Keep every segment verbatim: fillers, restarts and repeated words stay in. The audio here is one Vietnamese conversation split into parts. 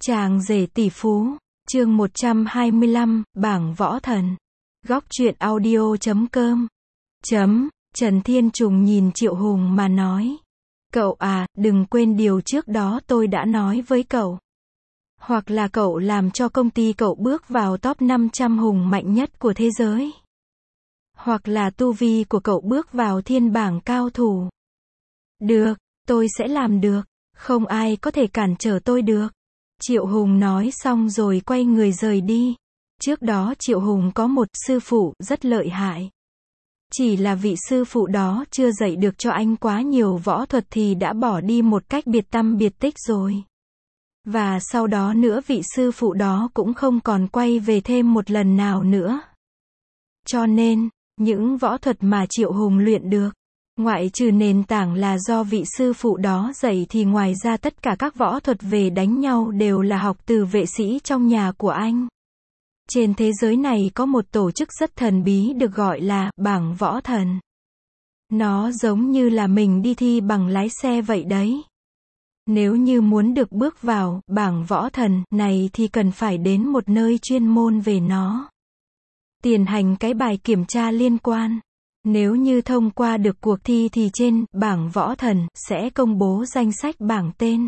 Chàng rể tỷ phú, chương một trăm hai mươi lăm, bảng võ thần. Góc truyện audio chấm com. Chấm, Trần Thiên Trùng nhìn Triệu Hùng mà nói. Cậu à, đừng quên điều trước đó tôi đã nói với cậu. Hoặc là cậu làm cho công ty cậu bước vào top năm trăm hùng mạnh nhất của thế giới. Hoặc là tu vi của cậu bước vào thiên bảng cao thủ. Được, tôi sẽ làm được. Không ai có thể cản trở tôi được. Triệu Hùng nói xong rồi quay người rời đi. Trước đó Triệu Hùng có một sư phụ rất lợi hại. Chỉ là vị sư phụ đó chưa dạy được cho anh quá nhiều võ thuật thì đã bỏ đi một cách biệt tăm biệt tích rồi. Và sau đó nữa vị sư phụ đó cũng không còn quay về thêm một lần nào nữa. Cho nên, những võ thuật mà Triệu Hùng luyện được, ngoại trừ nền tảng là do vị sư phụ đó dạy thì ngoài ra tất cả các võ thuật về đánh nhau đều là học từ vệ sĩ trong nhà của anh. Trên thế giới này có một tổ chức rất thần bí được gọi là bảng võ thần. Nó giống như là mình đi thi bằng lái xe vậy đấy. Nếu như muốn được bước vào bảng võ thần này thì cần phải đến một nơi chuyên môn về nó. Tiến hành cái bài kiểm tra liên quan. Nếu như thông qua được cuộc thi thì trên bảng võ thần sẽ công bố danh sách bảng tên.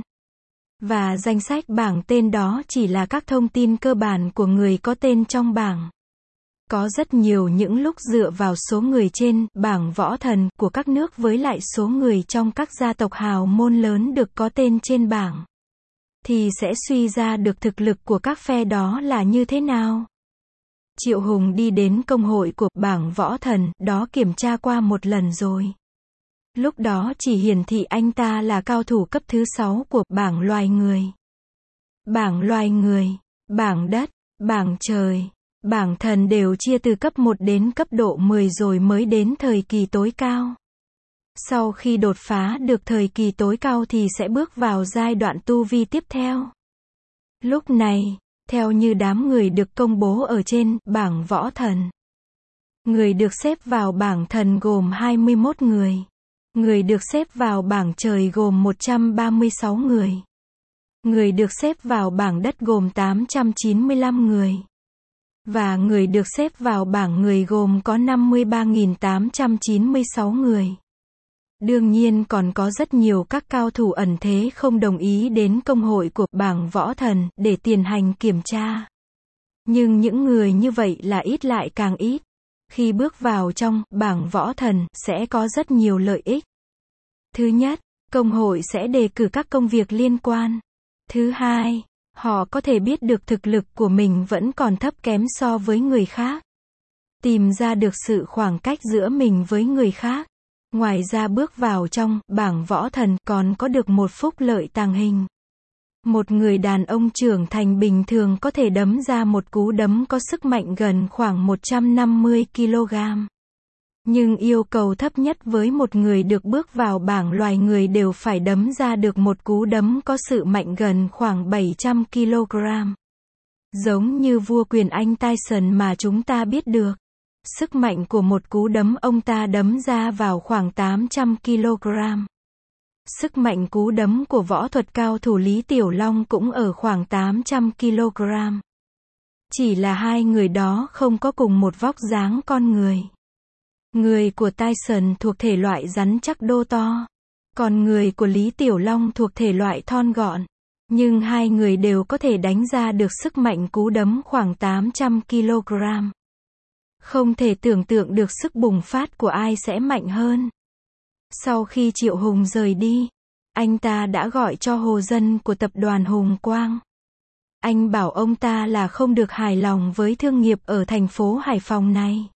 Và danh sách bảng tên đó chỉ là các thông tin cơ bản của người có tên trong bảng. Có rất nhiều những lúc dựa vào số người trên bảng võ thần của các nước với lại số người trong các gia tộc hào môn lớn được có tên trên bảng, thì sẽ suy ra được thực lực của các phe đó là như thế nào. Triệu Hùng đi đến công hội của bảng võ thần đó kiểm tra qua một lần rồi. Lúc đó chỉ hiển thị anh ta là cao thủ cấp thứ sáu của bảng loài người. Bảng loài người, bảng đất, bảng trời, bảng thần đều chia từ cấp một đến cấp độ mười rồi mới đến thời kỳ tối cao. Sau khi đột phá được thời kỳ tối cao thì sẽ bước vào giai đoạn tu vi tiếp theo. Lúc này, theo như đám người được công bố ở trên bảng võ thần, người được xếp vào bảng thần gồm hai mươi mốt người. Người được xếp vào bảng trời gồm một trăm ba mươi sáu người. Người được xếp vào bảng đất gồm tám trăm chín mươi lăm người. Và người được xếp vào bảng người gồm có năm mươi ba nghìn tám trăm chín mươi sáu người. Đương nhiên còn có rất nhiều các cao thủ ẩn thế không đồng ý đến công hội của bảng võ thần để tiến hành kiểm tra. Nhưng những người như vậy là ít lại càng ít. Khi bước vào trong bảng võ thần sẽ có rất nhiều lợi ích. Thứ nhất, công hội sẽ đề cử các công việc liên quan. Thứ hai, họ có thể biết được thực lực của mình vẫn còn thấp kém so với người khác. Tìm ra được sự khoảng cách giữa mình với người khác. Ngoài ra bước vào trong bảng võ thần còn có được một phúc lợi tàng hình. Một người đàn ông trưởng thành bình thường có thể đấm ra một cú đấm có sức mạnh gần khoảng một trăm năm mươi ki lô gam. Nhưng yêu cầu thấp nhất với một người được bước vào bảng loài người đều phải đấm ra được một cú đấm có sự mạnh gần khoảng bảy trăm ki lô gam. Giống như vua quyền Anh Tyson mà chúng ta biết được. Sức mạnh của một cú đấm ông ta đấm ra vào khoảng tám trăm ki lô gam. Sức mạnh cú đấm của võ thuật cao thủ Lý Tiểu Long cũng ở khoảng tám trăm ki lô gam. Chỉ là hai người đó không có cùng một vóc dáng con người. Người của Tyson thuộc thể loại rắn chắc đô to. Còn người của Lý Tiểu Long thuộc thể loại thon gọn. Nhưng hai người đều có thể đánh ra được sức mạnh cú đấm khoảng tám trăm ki lô gam. Không thể tưởng tượng được sức bùng phát của ai sẽ mạnh hơn. Sau khi Triệu Hùng rời đi, anh ta đã gọi cho Hồ Dân của tập đoàn Hùng Quang. Anh bảo ông ta là không được hài lòng với thương nghiệp ở thành phố Hải Phòng này.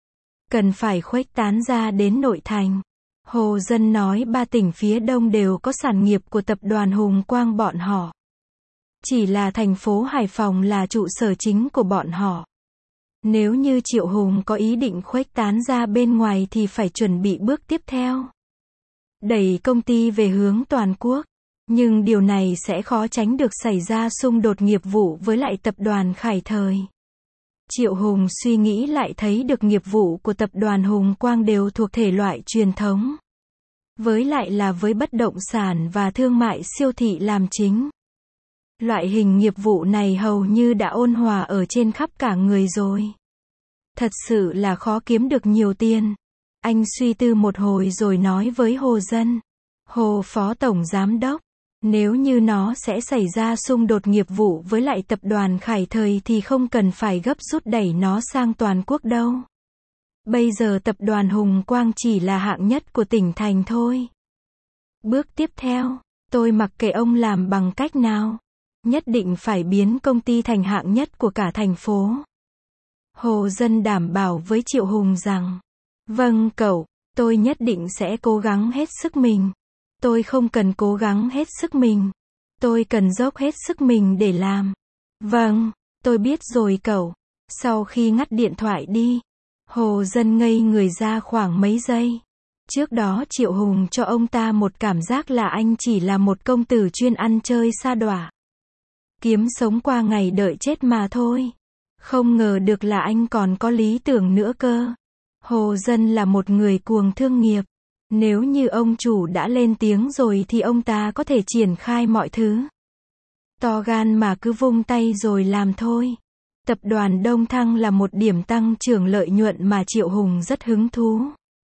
Cần phải khuếch tán ra đến nội thành. Hồ Dân nói ba tỉnh phía đông đều có sản nghiệp của tập đoàn Hùng Quang bọn họ. Chỉ là thành phố Hải Phòng là trụ sở chính của bọn họ. Nếu như Triệu Hùng có ý định khuếch tán ra bên ngoài thì phải chuẩn bị bước tiếp theo. Đẩy công ty về hướng toàn quốc. Nhưng điều này sẽ khó tránh được xảy ra xung đột nghiệp vụ với lại tập đoàn Khải Thời. Triệu Hùng suy nghĩ lại thấy được nghiệp vụ của tập đoàn Hùng Quang đều thuộc thể loại truyền thống. Với lại là với bất động sản và thương mại siêu thị làm chính. Loại hình nghiệp vụ này hầu như đã ôn hòa ở trên khắp cả người rồi. Thật sự là khó kiếm được nhiều tiền. Anh suy tư một hồi rồi nói với Hồ Dân. Hồ Phó Tổng Giám Đốc, nếu như nó sẽ xảy ra xung đột nghiệp vụ với lại tập đoàn Khải Thời thì không cần phải gấp rút đẩy nó sang toàn quốc đâu. Bây giờ tập đoàn Hùng Quang chỉ là hạng nhất của tỉnh thành thôi. Bước tiếp theo, tôi mặc kệ ông làm bằng cách nào, nhất định phải biến công ty thành hạng nhất của cả thành phố. Hồ Dân đảm bảo với Triệu Hùng rằng, vâng cậu, tôi nhất định sẽ cố gắng hết sức mình. Tôi không cần cố gắng hết sức mình. Tôi cần dốc hết sức mình để làm. Vâng, tôi biết rồi cậu. Sau khi ngắt điện thoại đi, Hồ Dân ngây người ra khoảng mấy giây. Trước đó Triệu Hùng cho ông ta một cảm giác là anh chỉ là một công tử chuyên ăn chơi sa đọa. Kiếm sống qua ngày đợi chết mà thôi. Không ngờ được là anh còn có lý tưởng nữa cơ. Hồ Dân là một người cuồng thương nghiệp. Nếu như ông chủ đã lên tiếng rồi thì ông ta có thể triển khai mọi thứ. To gan mà cứ vung tay rồi làm thôi. Tập đoàn Đông Thăng là một điểm tăng trưởng lợi nhuận mà Triệu Hùng rất hứng thú.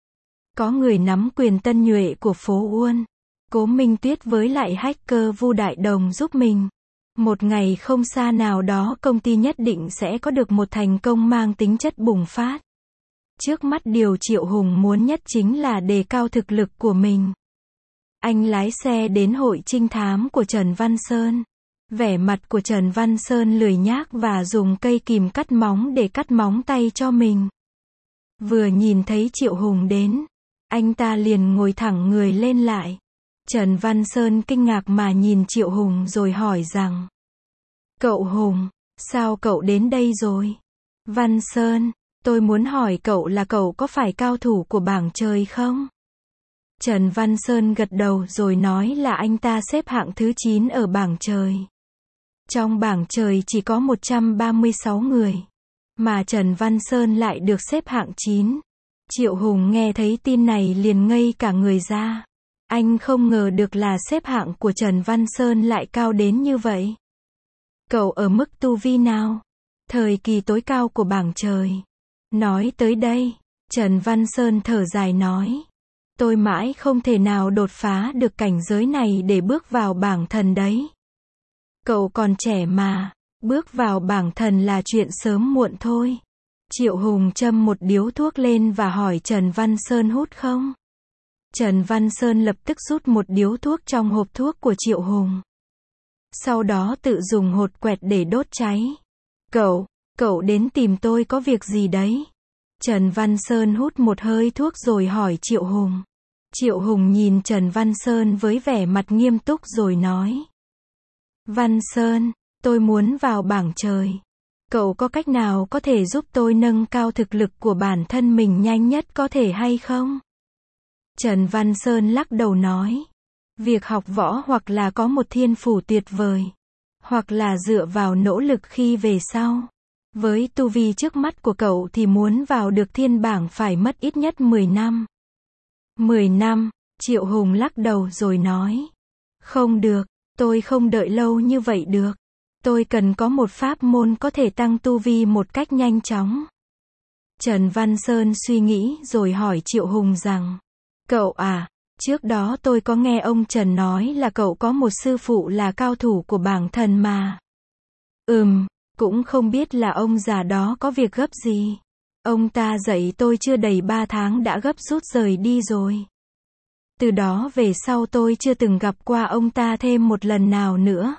Có người nắm quyền tân nhuệ của phố Uôn. Cố Minh Tuyết với lại hacker Vu Đại Đồng giúp mình. Một ngày không xa nào đó công ty nhất định sẽ có được một thành công mang tính chất bùng phát. Trước mắt điều Triệu Hùng muốn nhất chính là đề cao thực lực của mình. Anh lái xe đến hội trinh thám của Trần Văn Sơn. Vẻ mặt của Trần Văn Sơn lười nhác và dùng cây kìm cắt móng để cắt móng tay cho mình. Vừa nhìn thấy Triệu Hùng đến, anh ta liền ngồi thẳng người lên lại. Trần Văn Sơn kinh ngạc mà nhìn Triệu Hùng rồi hỏi rằng, cậu Hùng, sao cậu đến đây rồi? Văn Sơn, tôi muốn hỏi cậu là cậu có phải cao thủ của bảng trời không? Trần Văn Sơn gật đầu rồi nói là anh ta xếp hạng thứ chín ở bảng trời. Trong bảng trời chỉ có một trăm ba mươi sáu người, mà Trần Văn Sơn lại được xếp hạng chín. Triệu Hùng nghe thấy tin này liền ngây cả người ra. Anh không ngờ được là xếp hạng của Trần Văn Sơn lại cao đến như vậy. Cậu ở mức tu vi nào? Thời kỳ tối cao của bảng trời. Nói tới đây, Trần Văn Sơn thở dài nói. Tôi mãi không thể nào đột phá được cảnh giới này để bước vào bảng thần đấy. Cậu còn trẻ mà, bước vào bảng thần là chuyện sớm muộn thôi. Triệu Hùng châm một điếu thuốc lên và hỏi Trần Văn Sơn hút không? Trần Văn Sơn lập tức rút một điếu thuốc trong hộp thuốc của Triệu Hùng. Sau đó tự dùng hột quẹt để đốt cháy. Cậu, cậu đến tìm tôi có việc gì đấy? Trần Văn Sơn hút một hơi thuốc rồi hỏi Triệu Hùng. Triệu Hùng nhìn Trần Văn Sơn với vẻ mặt nghiêm túc rồi nói. Văn Sơn, tôi muốn vào bảng trời. Cậu có cách nào có thể giúp tôi nâng cao thực lực của bản thân mình nhanh nhất có thể hay không? Trần Văn Sơn lắc đầu nói. Việc học võ hoặc là có một thiên phú tuyệt vời, hoặc là dựa vào nỗ lực khi về sau. Với tu vi trước mắt của cậu thì muốn vào được thiên bảng phải mất ít nhất mười năm. mười năm, Triệu Hùng lắc đầu rồi nói. Không được, tôi không đợi lâu như vậy được. Tôi cần có một pháp môn có thể tăng tu vi một cách nhanh chóng. Trần Văn Sơn suy nghĩ rồi hỏi Triệu Hùng rằng. Cậu à, trước đó tôi có nghe ông Trần nói là cậu có một sư phụ là cao thủ của bảng thần mà. Ừm, cũng không biết là ông già đó có việc gấp gì. Ông ta dạy tôi chưa đầy ba tháng đã gấp rút rời đi rồi. Từ đó về sau tôi chưa từng gặp qua ông ta thêm một lần nào nữa.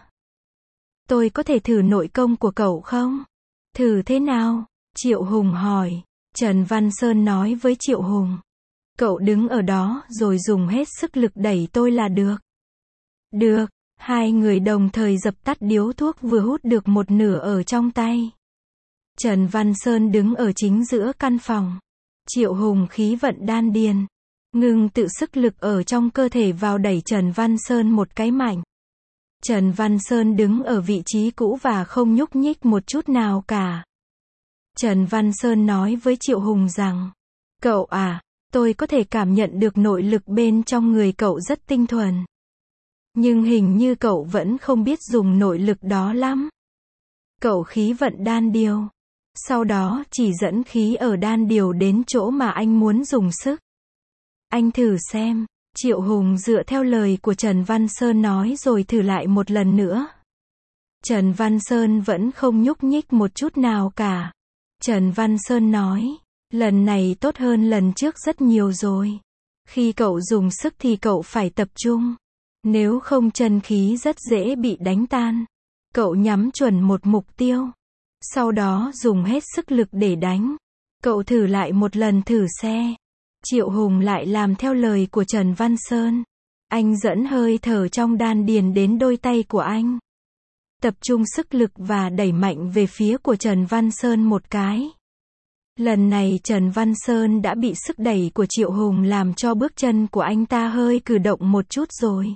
Tôi có thể thử nội công của cậu không? Thử thế nào? Triệu Hùng hỏi. Trần Văn Sơn nói với Triệu Hùng. Cậu đứng ở đó rồi dùng hết sức lực đẩy tôi là được. Được, hai người đồng thời dập tắt điếu thuốc vừa hút được một nửa ở trong tay. Trần Văn Sơn đứng ở chính giữa căn phòng. Triệu Hùng khí vận đan điền, ngừng tự sức lực ở trong cơ thể vào đẩy Trần Văn Sơn một cái mạnh. Trần Văn Sơn đứng ở vị trí cũ và không nhúc nhích một chút nào cả. Trần Văn Sơn nói với Triệu Hùng rằng, cậu à, tôi có thể cảm nhận được nội lực bên trong người cậu rất tinh thuần. Nhưng hình như cậu vẫn không biết dùng nội lực đó lắm. Cậu khí vận đan điền. Sau đó chỉ dẫn khí ở đan điền đến chỗ mà anh muốn dùng sức. Anh thử xem. Triệu Hùng dựa theo lời của Trần Văn Sơn nói rồi thử lại một lần nữa. Trần Văn Sơn vẫn không nhúc nhích một chút nào cả. Trần Văn Sơn nói, lần này tốt hơn lần trước rất nhiều rồi. Khi cậu dùng sức thì cậu phải tập trung. Nếu không chân khí rất dễ bị đánh tan. Cậu nhắm chuẩn một mục tiêu. Sau đó dùng hết sức lực để đánh. Cậu thử lại một lần thử xe. Triệu Hùng lại làm theo lời của Trần Văn Sơn. Anh dẫn hơi thở trong đan điền đến đôi tay của anh. Tập trung sức lực và đẩy mạnh về phía của Trần Văn Sơn một cái. Lần này Trần Văn Sơn đã bị sức đẩy của Triệu Hùng làm cho bước chân của anh ta hơi cử động một chút rồi.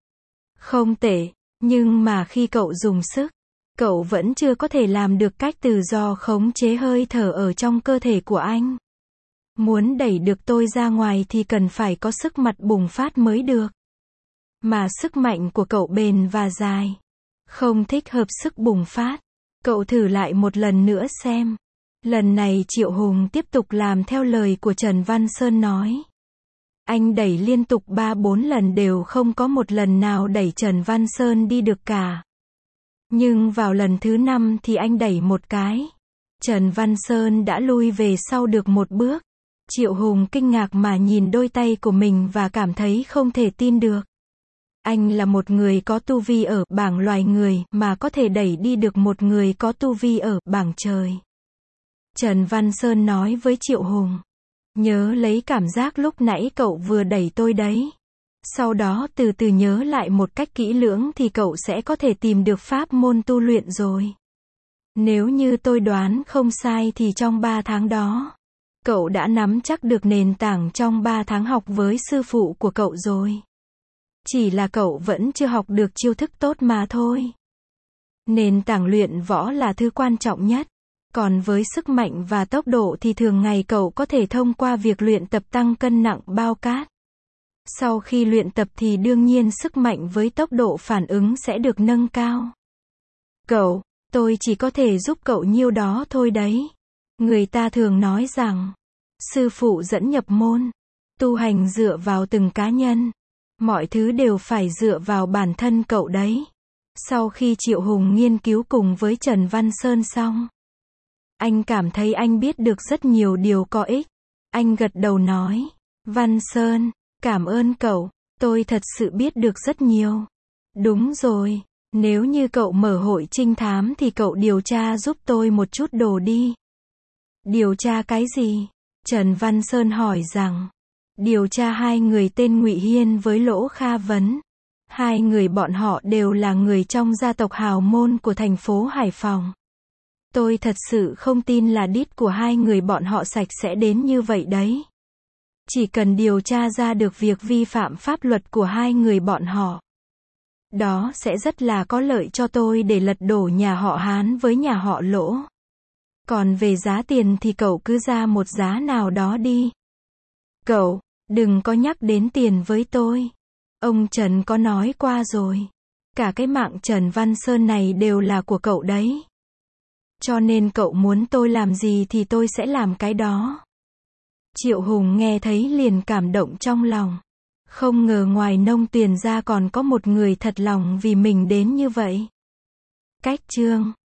Không tệ, nhưng mà khi cậu dùng sức, cậu vẫn chưa có thể làm được cách tự do khống chế hơi thở ở trong cơ thể của anh. Muốn đẩy được tôi ra ngoài thì cần phải có sức mặt bùng phát mới được. Mà sức mạnh của cậu bền và dài. Không thích hợp sức bùng phát. Cậu thử lại một lần nữa xem. Lần này Triệu Hùng tiếp tục làm theo lời của Trần Văn Sơn nói. Anh đẩy liên tục ba bốn lần đều không có một lần nào đẩy Trần Văn Sơn đi được cả. Nhưng vào lần thứ năm thì anh đẩy một cái. Trần Văn Sơn đã lui về sau được một bước. Triệu Hùng kinh ngạc mà nhìn đôi tay của mình và cảm thấy không thể tin được. Anh là một người có tu vi ở bảng loài người mà có thể đẩy đi được một người có tu vi ở bảng trời. Trần Văn Sơn nói với Triệu Hùng. Nhớ lấy cảm giác lúc nãy cậu vừa đẩy tôi đấy. Sau đó từ từ nhớ lại một cách kỹ lưỡng thì cậu sẽ có thể tìm được pháp môn tu luyện rồi. Nếu như tôi đoán không sai thì trong ba tháng đó, cậu đã nắm chắc được nền tảng trong ba tháng học với sư phụ của cậu rồi. Chỉ là cậu vẫn chưa học được chiêu thức tốt mà thôi. Nền tảng luyện võ là thứ quan trọng nhất. Còn với sức mạnh và tốc độ thì thường ngày cậu có thể thông qua việc luyện tập tăng cân nặng bao cát. Sau khi luyện tập thì đương nhiên sức mạnh với tốc độ phản ứng sẽ được nâng cao. Cậu, tôi chỉ có thể giúp cậu nhiêu đó thôi đấy. Người ta thường nói rằng, sư phụ dẫn nhập môn, tu hành dựa vào từng cá nhân. Mọi thứ đều phải dựa vào bản thân cậu đấy. Sau khi Triệu Hùng nghiên cứu cùng với Trần Văn Sơn xong, anh cảm thấy anh biết được rất nhiều điều có ích. Anh gật đầu nói, Văn Sơn, cảm ơn cậu, tôi thật sự biết được rất nhiều. Đúng rồi, nếu như cậu mở hội trinh thám thì cậu điều tra giúp tôi một chút đồ đi. Điều tra cái gì? Trần Văn Sơn hỏi rằng, điều tra hai người tên Ngụy Hiên với Lỗ Kha Vấn. Hai người bọn họ đều là người trong gia tộc hào môn của thành phố Hải Phòng. Tôi thật sự không tin là đít của hai người bọn họ sạch sẽ đến như vậy đấy. Chỉ cần điều tra ra được việc vi phạm pháp luật của hai người bọn họ, đó sẽ rất là có lợi cho tôi để lật đổ nhà họ Hán với nhà họ Lỗ. Còn về giá tiền thì cậu cứ ra một giá nào đó đi. Cậu, đừng có nhắc đến tiền với tôi. Ông Trần có nói qua rồi. Cả cái mạng Trần Văn Sơn này đều là của cậu đấy. Cho nên cậu muốn tôi làm gì thì tôi sẽ làm cái đó. Triệu Hùng nghe thấy liền cảm động trong lòng. Không ngờ ngoài Nông Tuyền ra còn có một người thật lòng vì mình đến như vậy. Cách chương